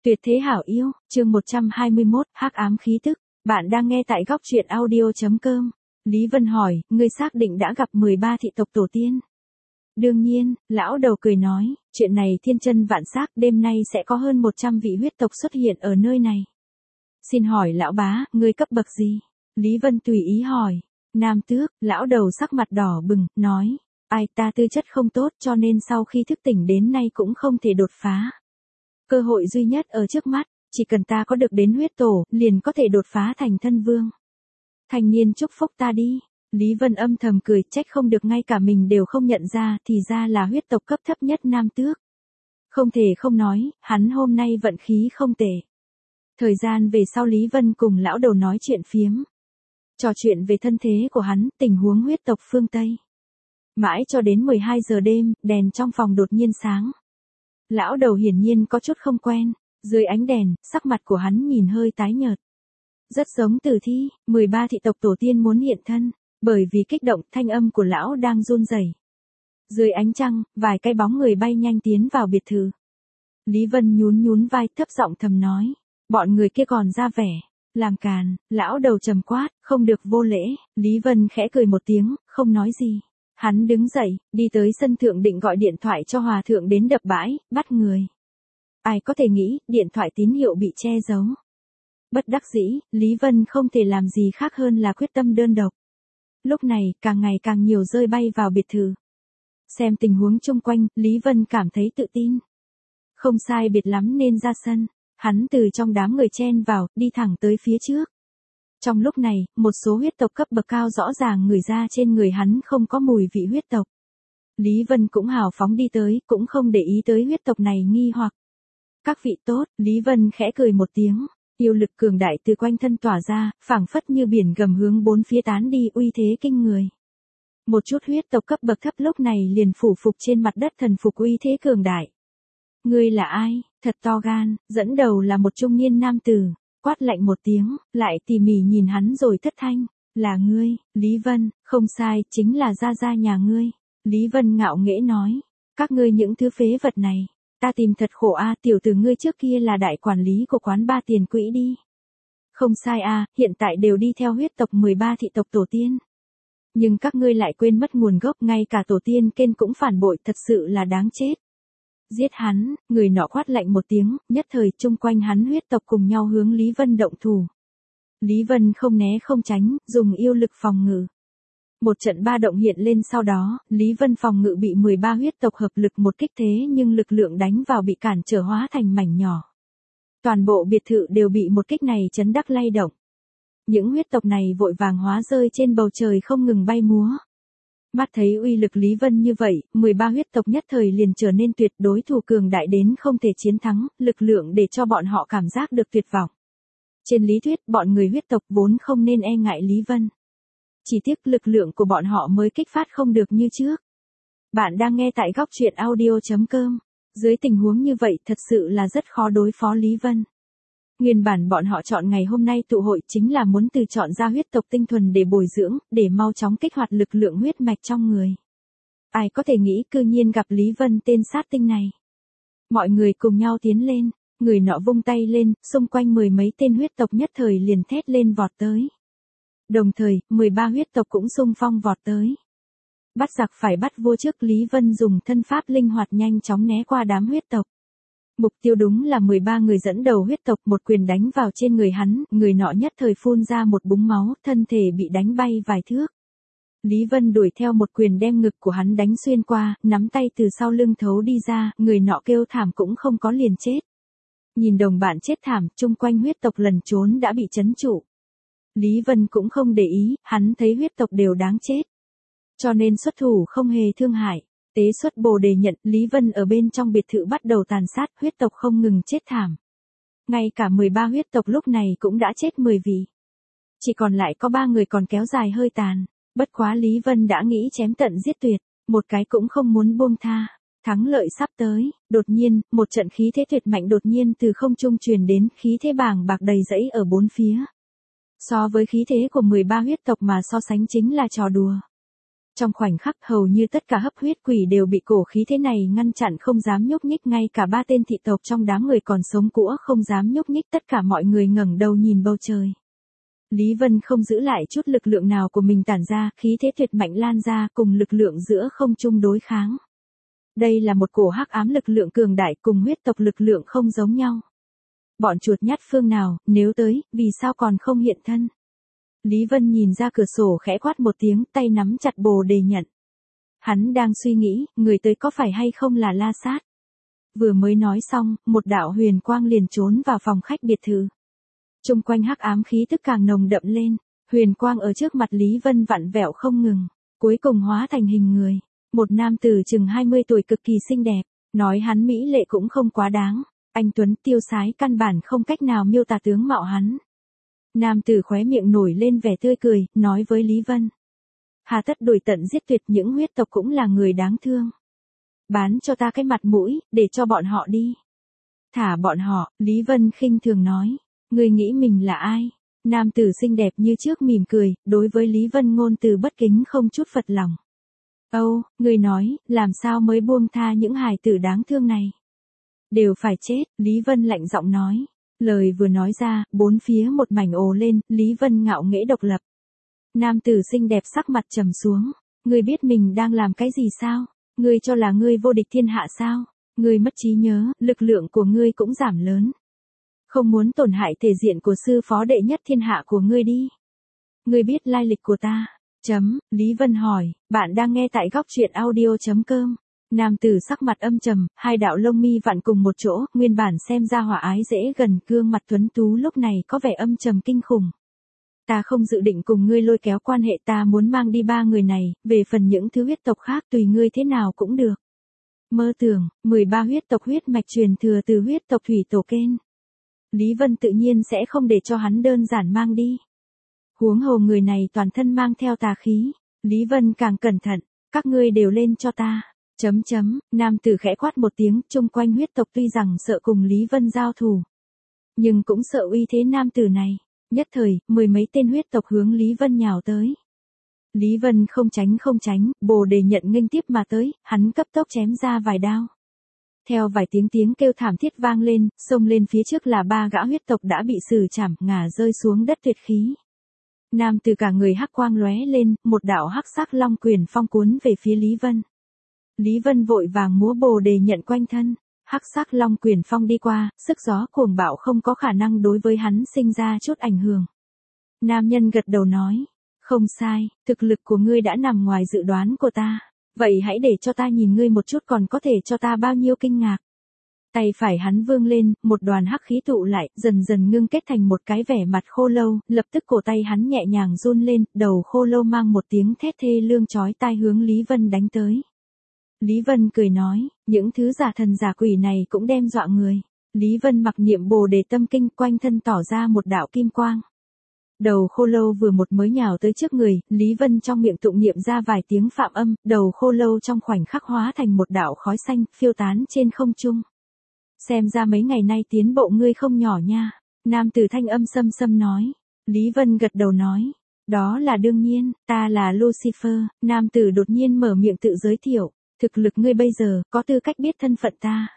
Tuyệt thế hảo yêu, chương 121, hắc ám khí tức. Bạn đang nghe tại góc truyện audio.com. Lý Vân hỏi, ngươi xác định đã gặp 13 thị tộc tổ tiên? Đương nhiên, lão đầu cười nói, chuyện này thiên chân vạn xác, đêm nay sẽ có hơn 100 vị huyết tộc xuất hiện ở nơi này. Xin hỏi lão bá, ngươi cấp bậc gì? Lý Vân tùy ý hỏi. Nam tước, lão đầu sắc mặt đỏ bừng, nói, ai ta tư chất không tốt cho nên sau khi thức tỉnh đến nay cũng không thể đột phá. Cơ hội duy nhất ở trước mắt, chỉ cần ta có được đến huyết tổ, liền có thể đột phá thành thân vương. Thanh niên chúc phúc ta đi. Lý Vân âm thầm cười, trách không được ngay cả mình đều không nhận ra, thì ra là huyết tộc cấp thấp nhất nam tước. Không thể không nói, hắn hôm nay vận khí không tệ. Thời gian về sau Lý Vân cùng lão đầu nói chuyện phiếm. Trò chuyện về thân thế của hắn, tình huống huyết tộc phương Tây. Mãi cho đến 12 giờ đêm, đèn trong phòng đột nhiên sáng. Lão đầu hiển nhiên có chút không quen, dưới ánh đèn, sắc mặt của hắn nhìn hơi tái nhợt. Rất giống tử thi, 13 thị tộc tổ tiên muốn hiện thân, bởi vì kích động thanh âm của lão đang run rẩy. Dưới ánh trăng, vài cái bóng người bay nhanh tiến vào biệt thự. Lý Vân nhún vai thấp giọng thầm nói, bọn người kia còn ra vẻ, làm càn, lão đầu trầm quát, không được vô lễ, Lý Vân khẽ cười một tiếng, không nói gì. Hắn đứng dậy, đi tới sân thượng định gọi điện thoại cho hòa thượng đến đập bãi, bắt người. Ai có thể nghĩ, điện thoại tín hiệu bị che giấu. Bất đắc dĩ, Lý Vân không thể làm gì khác hơn là quyết tâm đơn độc. Lúc này, càng ngày càng nhiều rơi bay vào biệt thự. Xem tình huống chung quanh, Lý Vân cảm thấy tự tin. Không sai biệt lắm nên ra sân. Hắn từ trong đám người chen vào, đi thẳng tới phía trước. Trong lúc này, một số huyết tộc cấp bậc cao rõ ràng ngửi ra trên người hắn không có mùi vị huyết tộc. Lý Vân cũng hào phóng đi tới, cũng không để ý tới huyết tộc này nghi hoặc. Các vị tốt, Lý Vân khẽ cười một tiếng, yêu lực cường đại từ quanh thân tỏa ra, phảng phất như biển gầm hướng bốn phía tán đi, uy thế kinh người. Một chút huyết tộc cấp bậc thấp lúc này liền phủ phục trên mặt đất thần phục uy thế cường đại. Ngươi là ai? Thật to gan, dẫn đầu là một trung niên nam tử. Quát lạnh một tiếng, lại tỉ mỉ nhìn hắn rồi thất thanh, là ngươi, Lý Vân, không sai, chính là gia nhà ngươi. Lý Vân ngạo nghễ nói, các ngươi những thứ phế vật này, ta tìm thật khổ a, tiểu tử ngươi trước kia là đại quản lý của quán ba tiền quỹ đi. Không sai a, hiện tại đều đi theo huyết tộc 13 thị tộc tổ tiên. Nhưng các ngươi lại quên mất nguồn gốc, ngay cả tổ tiên kên cũng phản bội, thật sự là đáng chết. Giết hắn, người nọ quát lạnh một tiếng, nhất thời chung quanh hắn huyết tộc cùng nhau hướng Lý Vân động thủ. Lý Vân không né không tránh, dùng yêu lực phòng ngự. Một trận ba động hiện lên sau đó, Lý Vân phòng ngự bị 13 huyết tộc hợp lực một kích thế nhưng lực lượng đánh vào bị cản trở hóa thành mảnh nhỏ. Toàn bộ biệt thự đều bị một kích này chấn đắc lay động. Những huyết tộc này vội vàng hóa rơi trên bầu trời không ngừng bay múa. Mắt thấy uy lực Lý Vân như vậy, 13 huyết tộc nhất thời liền trở nên tuyệt đối thủ cường đại đến không thể chiến thắng, lực lượng để cho bọn họ cảm giác được tuyệt vọng. Trên lý thuyết, bọn người huyết tộc vốn không nên e ngại Lý Vân. Chỉ tiếc lực lượng của bọn họ mới kích phát không được như trước. Bạn đang nghe tại góc truyện audio.com. Dưới tình huống như vậy thật sự là rất khó đối phó Lý Vân. Nguyên bản bọn họ chọn ngày hôm nay tụ hội chính là muốn từ chọn ra huyết tộc tinh thuần để bồi dưỡng, để mau chóng kích hoạt lực lượng huyết mạch trong người. Ai có thể nghĩ cư nhiên gặp Lý Vân tên sát tinh này. Mọi người cùng nhau tiến lên, người nọ vung tay lên, xung quanh mười mấy tên huyết tộc nhất thời liền thét lên vọt tới. Đồng thời, 13 huyết tộc cũng xung phong vọt tới. Bắt giặc phải bắt vua trước, Lý Vân dùng thân pháp linh hoạt nhanh chóng né qua đám huyết tộc. Mục tiêu đúng là 13 người dẫn đầu huyết tộc, một quyền đánh vào trên người hắn, người nọ nhất thời phun ra một búng máu, thân thể bị đánh bay vài thước. Lý Vân đuổi theo một quyền đem ngực của hắn đánh xuyên qua, nắm tay từ sau lưng thấu đi ra, người nọ kêu thảm cũng không có liền chết. Nhìn đồng bạn chết thảm, chung quanh huyết tộc lần trốn đã bị trấn trụ. Lý Vân cũng không để ý, hắn thấy huyết tộc đều đáng chết. Cho nên xuất thủ không hề thương hại. Tế xuất Bồ Đề nhận, Lý Vân ở bên trong biệt thự bắt đầu tàn sát, huyết tộc không ngừng chết thảm. Ngay cả 13 huyết tộc lúc này cũng đã chết 10 vị. Chỉ còn lại có 3 người còn kéo dài hơi tàn. Bất quá Lý Vân đã nghĩ chém tận giết tuyệt, một cái cũng không muốn buông tha. Thắng lợi sắp tới, đột nhiên, một trận khí thế tuyệt mạnh đột nhiên từ không trung truyền đến, khí thế bàng bạc đầy rẫy ở bốn phía. So với khí thế của 13 huyết tộc mà so sánh chính là trò đùa. Trong khoảnh khắc hầu như tất cả hấp huyết quỷ đều bị cổ khí thế này ngăn chặn không dám nhúc nhích, ngay cả 3 tên thị tộc trong đám người còn sống cũa không dám nhúc nhích, tất cả mọi người ngẩng đầu nhìn bầu trời. Lý Vân không giữ lại chút lực lượng nào của mình tản ra, khí thế tuyệt mạnh lan ra cùng lực lượng giữa không trung đối kháng. Đây là một cổ hắc ám lực lượng cường đại cùng huyết tộc lực lượng không giống nhau. Bọn chuột nhắt phương nào, nếu tới, vì sao còn không hiện thân? Lý Vân nhìn ra cửa sổ khẽ quát một tiếng, tay nắm chặt bồ đề nhận. Hắn đang suy nghĩ, người tới có phải hay không là La Sát. Vừa mới nói xong, một đạo huyền quang liền trốn vào phòng khách biệt thự. Trung quanh hắc ám khí tức càng nồng đậm lên, huyền quang ở trước mặt Lý Vân vặn vẹo không ngừng, cuối cùng hóa thành hình người. Một nam tử chừng 20 tuổi cực kỳ xinh đẹp, nói hắn mỹ lệ cũng không quá đáng, anh tuấn tiêu sái căn bản không cách nào miêu tả tướng mạo hắn. Nam tử khóe miệng nổi lên vẻ tươi cười, nói với Lý Vân. Hà tất đuổi tận giết tuyệt, những huyết tộc cũng là người đáng thương. Bán cho ta cái mặt mũi, để cho bọn họ đi. Thả bọn họ, Lý Vân khinh thường nói. Người nghĩ mình là ai? Nam tử xinh đẹp như trước mỉm cười, đối với Lý Vân ngôn từ bất kính không chút phật lòng. Âu, người nói, làm sao mới buông tha những hài tử đáng thương này? Đều phải chết, Lý Vân lạnh giọng nói. Lời vừa nói ra, bốn phía một mảnh ồ lên, Lý Vân ngạo nghễ độc lập. Nam tử xinh đẹp sắc mặt trầm xuống. Ngươi biết mình đang làm cái gì sao? Ngươi cho là ngươi vô địch thiên hạ sao? Ngươi mất trí nhớ, lực lượng của ngươi cũng giảm lớn. Không muốn tổn hại thể diện của sư phó đệ nhất thiên hạ của ngươi đi. Ngươi biết lai lịch của ta? Lý Vân hỏi, bạn đang nghe tại góc truyện audio.com. Nam tử sắc mặt âm trầm, hai đạo lông mi vặn cùng một chỗ, nguyên bản xem ra hòa ái dễ gần, gương mặt tuấn tú lúc này có vẻ âm trầm kinh khủng. Ta không dự định cùng ngươi lôi kéo quan hệ, ta muốn mang đi 3 người này, về phần những thứ huyết tộc khác tùy ngươi thế nào cũng được. Mơ tưởng, 13 huyết tộc huyết mạch truyền thừa từ huyết tộc thủy tổ kên. Lý Vân tự nhiên sẽ không để cho hắn đơn giản mang đi. Huống hồ người này toàn thân mang theo tà khí. Lý Vân càng cẩn thận, các ngươi đều lên cho ta. Nam tử khẽ quát một tiếng, chung quanh huyết tộc tuy rằng sợ cùng Lý Vân giao thủ, nhưng cũng sợ uy thế nam tử này. Nhất thời, 10 mấy tên huyết tộc hướng Lý Vân nhào tới. Lý Vân không tránh, bồ đề nhận nghênh tiếp mà tới, hắn cấp tốc chém ra vài đao. Theo vài tiếng kêu thảm thiết vang lên, xông lên phía trước là 3 gã huyết tộc đã bị xử trảm, ngả rơi xuống đất tuyệt khí. Nam từ cả người hắc quang lóe lên, một đạo hắc sắc long quyền phong cuốn về phía Lý Vân. Lý Vân vội vàng múa bồ đề nhận quanh thân, hắc sắc long quyền phong đi qua, sức gió cuồng bạo không có khả năng đối với hắn sinh ra chút ảnh hưởng. Nam nhân gật đầu nói, không sai, thực lực của ngươi đã nằm ngoài dự đoán của ta. Vậy hãy để cho ta nhìn ngươi một chút, còn có thể cho ta bao nhiêu kinh ngạc. Tay phải hắn vươn lên, một đoàn hắc khí tụ lại, dần dần ngưng kết thành một cái vẻ mặt khô lâu, lập tức cổ tay hắn nhẹ nhàng run lên, đầu khô lâu mang một tiếng thét thê lương chói tai hướng Lý Vân đánh tới. Lý Vân cười nói, những thứ giả thần giả quỷ này cũng đem dọa người. Lý Vân mặc niệm bồ đề tâm kinh, quanh thân tỏ ra một đạo kim quang. Đầu khô lâu vừa một mới nhào tới trước người, Lý Vân trong miệng tụng niệm ra vài tiếng phạm âm, đầu khô lâu trong khoảnh khắc hóa thành một đạo khói xanh, phiêu tán trên không trung. Xem ra mấy ngày nay tiến bộ ngươi không nhỏ nha. Nam tử thanh âm xâm xâm nói. Lý Vân gật đầu nói. Đó là đương nhiên, ta là Lucifer. Nam tử đột nhiên mở miệng tự giới thiệu. Thực lực ngươi bây giờ, có tư cách biết thân phận ta.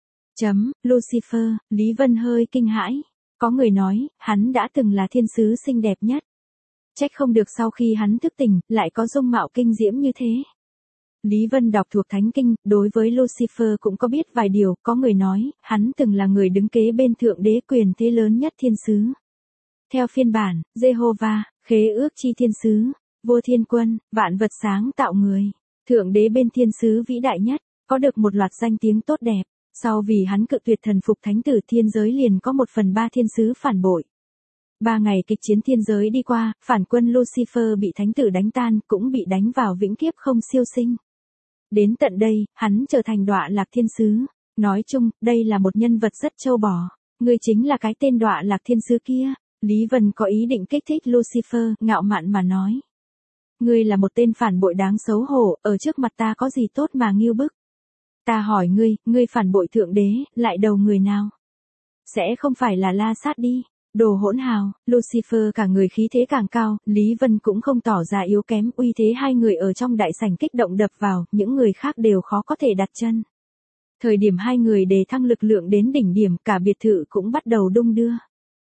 Lucifer, Lý Vân hơi kinh hãi. Có người nói, hắn đã từng là thiên sứ xinh đẹp nhất. Trách không được sau khi hắn thức tỉnh, lại có dung mạo kinh diễm như thế. Lý Vân đọc thuộc thánh kinh, đối với Lucifer cũng có biết vài điều, có người nói, hắn từng là người đứng kế bên thượng đế quyền thế lớn nhất thiên sứ. Theo phiên bản, Jehovah, khế ước chi thiên sứ, vô thiên quân, vạn vật sáng tạo người, thượng đế bên thiên sứ vĩ đại nhất, có được một loạt danh tiếng tốt đẹp. Sau vì hắn cự tuyệt thần phục thánh tử thiên giới liền có 1/3 thiên sứ phản bội. 3 ngày kịch chiến thiên giới đi qua, phản quân Lucifer bị thánh tử đánh tan, cũng bị đánh vào vĩnh kiếp không siêu sinh. Đến tận đây, hắn trở thành đọa lạc thiên sứ. Nói chung, đây là một nhân vật rất trâu bò. Ngươi chính là cái tên đọa lạc thiên sứ kia. Lý Vân có ý định kích thích Lucifer, ngạo mạn mà nói. Ngươi là một tên phản bội đáng xấu hổ, ở trước mặt ta có gì tốt mà nghêu bức. Ta hỏi ngươi phản bội thượng đế, lại đầu người nào? Sẽ không phải là La Sát đi. Đồ hỗn hào, Lucifer cả người khí thế càng cao, Lý Vân cũng không tỏ ra yếu kém, uy thế hai người ở trong đại sảnh kích động đập vào, những người khác đều khó có thể đặt chân. Thời điểm hai người đề thăng lực lượng đến đỉnh điểm, cả biệt thự cũng bắt đầu đung đưa.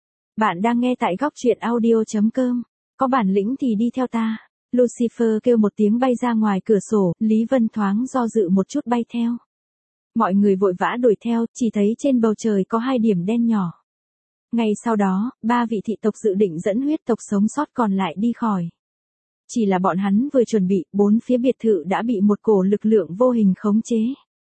Bạn đang nghe tại góc truyện audio.com, có bản lĩnh thì đi theo ta. Lucifer kêu một tiếng bay ra ngoài cửa sổ, Lý Vân thoáng do dự một chút bay theo. Mọi người vội vã đuổi theo, chỉ thấy trên bầu trời có hai điểm đen nhỏ. Ngay sau đó, ba vị thị tộc dự định dẫn huyết tộc sống sót còn lại đi khỏi. Chỉ là bọn hắn vừa chuẩn bị, bốn phía biệt thự đã bị một cổ lực lượng vô hình khống chế.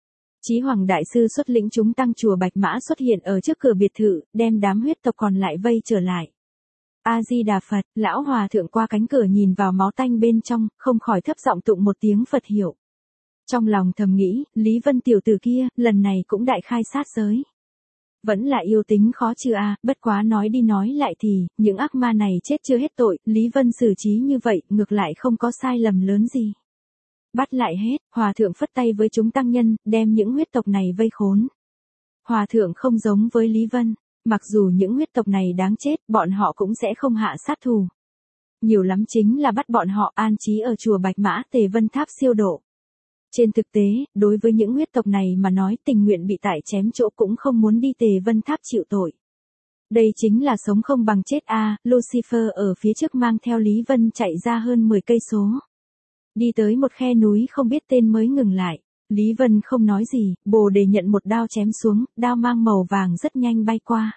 Chí Hoàng Đại Sư xuất lĩnh chúng tăng chùa Bạch Mã xuất hiện ở trước cửa biệt thự, đem đám huyết tộc còn lại vây trở lại. A-di-đà Phật, lão hòa thượng qua cánh cửa nhìn vào máu tanh bên trong, không khỏi thấp giọng tụng một tiếng Phật hiệu. Trong lòng thầm nghĩ, Lý Vân tiểu tử kia, lần này cũng đại khai sát giới. Vẫn là yêu tính khó chịu à, bất quá nói đi nói lại thì, những ác ma này chết chưa hết tội, Lý Vân xử trí như vậy, ngược lại không có sai lầm lớn gì. Bắt lại hết, hòa thượng phất tay với chúng tăng nhân, đem những huyết tộc này vây khốn. Hòa thượng không giống với Lý Vân, mặc dù những huyết tộc này đáng chết, bọn họ cũng sẽ không hạ sát thù. Nhiều lắm chính là bắt bọn họ an trí ở chùa Bạch Mã Tề Vân Tháp siêu độ. Trên thực tế, đối với những huyết tộc này mà nói tình nguyện bị tại chém chỗ cũng không muốn đi Tề Vân Tháp chịu tội. Đây chính là sống không bằng chết a. Lucifer ở phía trước mang theo Lý Vân chạy ra hơn 10 cây số. Đi tới một khe núi không biết tên mới ngừng lại. Lý Vân không nói gì, Bồ Đề nhận một đao chém xuống, đao mang màu vàng rất nhanh bay qua.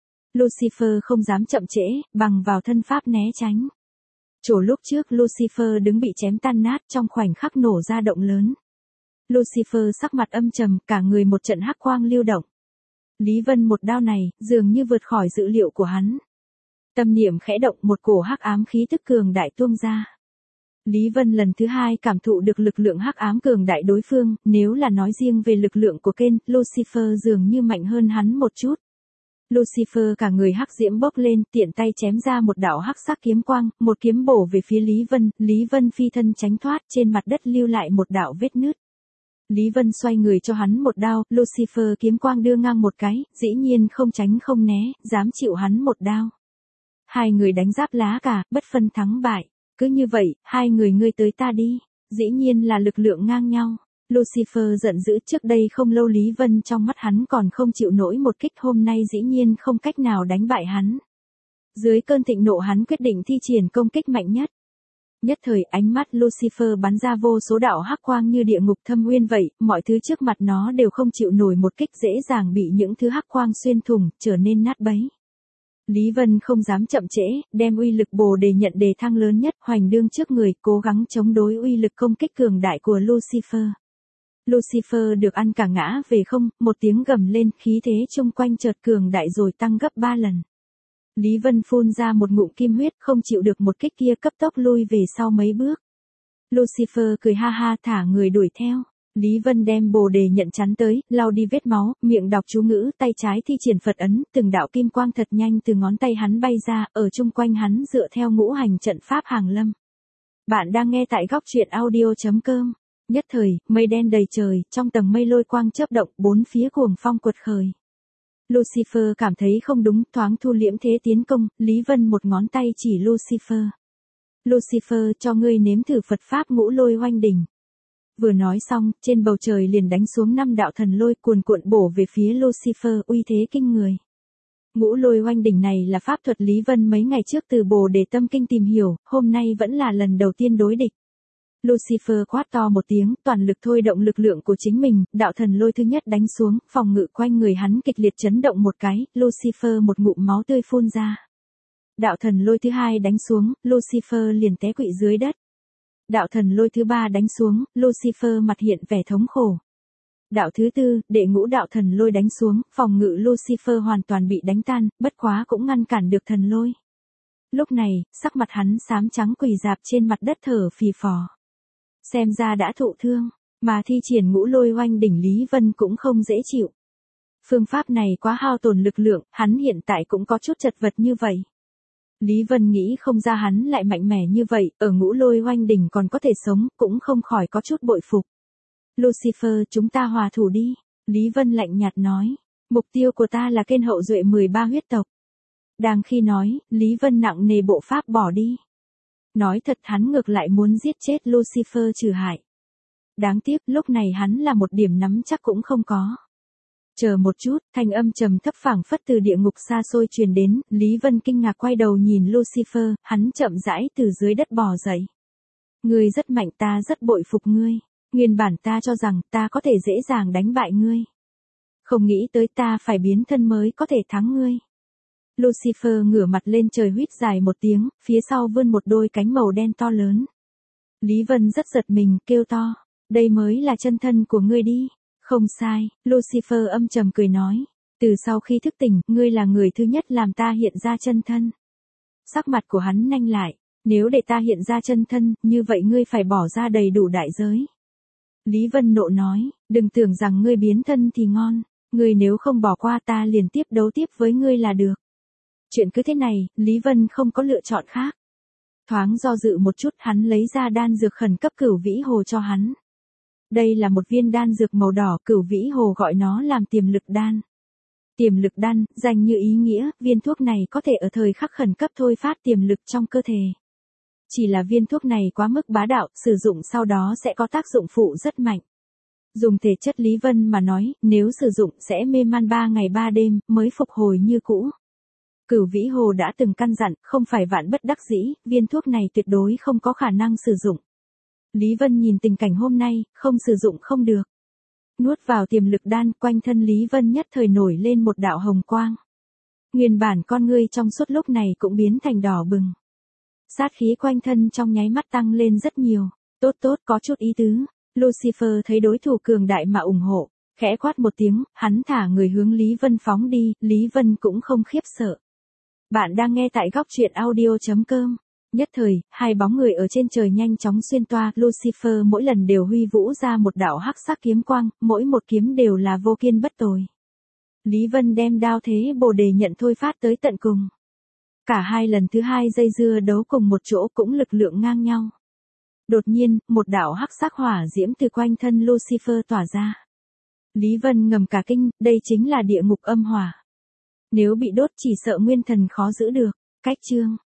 Lucifer không dám chậm trễ, bằng vào thân pháp né tránh. Chỗ lúc trước Lucifer đứng bị chém tan nát trong khoảnh khắc nổ ra động lớn. Lucifer sắc mặt âm trầm, cả người một trận hắc quang lưu động. Lý Vân một đao này, dường như vượt khỏi dự liệu của hắn. Tâm niệm khẽ động, một cổ hắc ám khí tức cường đại tuôn ra. Lý Vân lần thứ hai cảm thụ được lực lượng hắc ám cường đại đối phương, nếu là nói riêng về lực lượng của Ken, Lucifer dường như mạnh hơn hắn một chút. Lucifer cả người hắc diễm bốc lên, tiện tay chém ra một đạo hắc sắc kiếm quang, một kiếm bổ về phía Lý Vân phi thân tránh thoát, trên mặt đất lưu lại một đạo vết nứt. Lý Vân xoay người cho hắn một đao, Lucifer kiếm quang đưa ngang một cái, dĩ nhiên không tránh không né, dám chịu hắn một đao. Hai người đánh giáp lá cả, bất phân thắng bại. Cứ như vậy, hai người ngươi tới ta đi, dĩ nhiên là lực lượng ngang nhau. Lucifer giận dữ, trước đây không lâu Lý Vân trong mắt hắn còn không chịu nổi một kích, hôm nay dĩ nhiên không cách nào đánh bại hắn. Dưới cơn thịnh nộ hắn quyết định thi triển công kích mạnh nhất. Nhất thời ánh mắt Lucifer bắn ra vô số đạo hắc quang như địa ngục thâm uyên vậy, mọi thứ trước mặt nó đều không chịu nổi một kích, dễ dàng bị những thứ hắc quang xuyên thủng, trở nên nát bấy. Lý Vân không dám chậm trễ, đem uy lực Bồ Đề nhận đề thăng lớn nhất hoành đương trước người, cố gắng chống đối uy lực công kích cường đại của Lucifer. Lucifer được ăn cả ngã về không, một tiếng gầm lên, khí thế chung quanh chợt cường đại rồi tăng gấp 3 lần. Lý Vân phun ra một ngụm kim huyết, không chịu được một kích kia, cấp tốc lui về sau mấy bước. Lucifer cười ha ha thả người đuổi theo. Lý Vân đem Bồ Đề nhận chắn tới, lau đi vết máu, miệng đọc chú ngữ, tay trái thi triển Phật ấn, từng đạo kim quang thật nhanh từ ngón tay hắn bay ra, ở chung quanh hắn dựa theo ngũ hành trận pháp hàng lâm. Bạn đang nghe tại góc truyện audio.com. Nhất thời, mây đen đầy trời, trong tầng mây lôi quang chớp động, bốn phía cuồng phong quật khởi. Lucifer cảm thấy không đúng, thoáng thu liễm thế tiến công, Lý Vân một ngón tay chỉ Lucifer. Lucifer, cho ngươi nếm thử Phật pháp ngũ lôi oanh đỉnh. Vừa nói xong, trên bầu trời liền đánh xuống 5 đạo thần lôi cuồn cuộn bổ về phía Lucifer, uy thế kinh người. Ngũ lôi oanh đỉnh này là pháp thuật Lý Vân mấy ngày trước từ Bồ Đề tâm kinh tìm hiểu, hôm nay vẫn là lần đầu tiên đối địch. Lucifer quát to một tiếng, toàn lực thôi động lực lượng của chính mình, đạo thần lôi thứ nhất đánh xuống, phòng ngự quanh người hắn kịch liệt chấn động một cái, Lucifer một ngụm máu tươi phun ra. Đạo thần lôi thứ hai đánh xuống, Lucifer liền té quỵ dưới đất. Đạo thần lôi thứ ba đánh xuống, Lucifer mặt hiện vẻ thống khổ. Đạo thứ tư, đệ ngũ đạo thần lôi đánh xuống, phòng ngự Lucifer hoàn toàn bị đánh tan, bất quá cũng ngăn cản được thần lôi. Lúc này, sắc mặt hắn xám trắng quỳ rạp trên mặt đất thở phì phò. Xem ra đã thụ thương, mà thi triển ngũ lôi oanh đỉnh Lý Vân cũng không dễ chịu. Phương pháp này quá hao tổn lực lượng, hắn hiện tại cũng có chút chật vật như vậy. Lý Vân nghĩ không ra hắn lại mạnh mẽ như vậy, ở ngũ lôi oanh đỉnh còn có thể sống, cũng không khỏi có chút bội phục. Lucifer, chúng ta hòa thủ đi. Lý Vân lạnh nhạt nói, mục tiêu của ta là kênh hậu duệ 13 huyết tộc. Đang khi nói, Lý Vân nặng nề bộ pháp bỏ đi. Nói thật hắn ngược lại muốn giết chết Lucifer trừ hại. Đáng tiếc lúc này hắn là một điểm nắm chắc cũng không có. Chờ một chút, thanh âm trầm thấp phảng phất từ địa ngục xa xôi truyền đến, Lý Vân kinh ngạc quay đầu nhìn Lucifer, hắn chậm rãi từ dưới đất bò dậy. Ngươi rất mạnh, ta rất bội phục ngươi. Nguyên bản ta cho rằng ta có thể dễ dàng đánh bại ngươi. Không nghĩ tới ta phải biến thân mới có thể thắng ngươi. Lucifer ngửa mặt lên trời huýt dài một tiếng, phía sau vươn một đôi cánh màu đen to lớn. Lý Vân rất giật mình, kêu to, đây mới là chân thân của ngươi đi. Không sai, Lucifer âm trầm cười nói, từ sau khi thức tỉnh, ngươi là người thứ nhất làm ta hiện ra chân thân. Sắc mặt của hắn nhanh lại, nếu để ta hiện ra chân thân, như vậy ngươi phải bỏ ra đầy đủ đại giới. Lý Vân nộ nói, đừng tưởng rằng ngươi biến thân thì ngon, ngươi nếu không bỏ qua ta liền tiếp đấu tiếp với ngươi là được. Chuyện cứ thế này, Lý Vân không có lựa chọn khác. Thoáng do dự một chút hắn lấy ra đan dược khẩn cấp Cửu Vĩ Hồ cho hắn. Đây là một viên đan dược màu đỏ, Cửu Vĩ Hồ gọi nó làm tiềm lực đan. Tiềm lực đan, danh như ý nghĩa, viên thuốc này có thể ở thời khắc khẩn cấp thôi phát tiềm lực trong cơ thể. Chỉ là viên thuốc này quá mức bá đạo, sử dụng sau đó sẽ có tác dụng phụ rất mạnh. Dùng thể chất Lý Vân mà nói, nếu sử dụng sẽ mê man 3 ngày 3 đêm, mới phục hồi như cũ. Cửu Vĩ Hồ đã từng căn dặn, không phải vạn bất đắc dĩ, viên thuốc này tuyệt đối không có khả năng sử dụng. Lý Vân nhìn tình cảnh hôm nay, không sử dụng không được. Nuốt vào tiềm lực đan, quanh thân Lý Vân nhất thời nổi lên một đạo hồng quang. Nguyên bản con ngươi trong suốt lúc này cũng biến thành đỏ bừng. Sát khí quanh thân trong nháy mắt tăng lên rất nhiều. Tốt tốt, có chút ý tứ. Lucifer thấy đối thủ cường đại mà ủng hộ, khẽ quát một tiếng, hắn thả người hướng Lý Vân phóng đi, Lý Vân cũng không khiếp sợ. Bạn đang nghe tại góc truyện audio.com. Nhất thời, hai bóng người ở trên trời nhanh chóng xuyên toa, Lucifer mỗi lần đều huy vũ ra một đạo hắc sắc kiếm quang, mỗi một kiếm đều là vô kiên bất tồi. Lý Vân đem đao thế Bồ Đề nhận thôi phát tới tận cùng. Cả hai lần thứ hai dây dưa đấu cùng một chỗ cũng lực lượng ngang nhau. Đột nhiên, một đạo hắc sắc hỏa diễm từ quanh thân Lucifer tỏa ra. Lý Vân ngầm cả kinh, đây chính là địa ngục âm hỏa. Nếu bị đốt chỉ sợ nguyên thần khó giữ được. Cách chương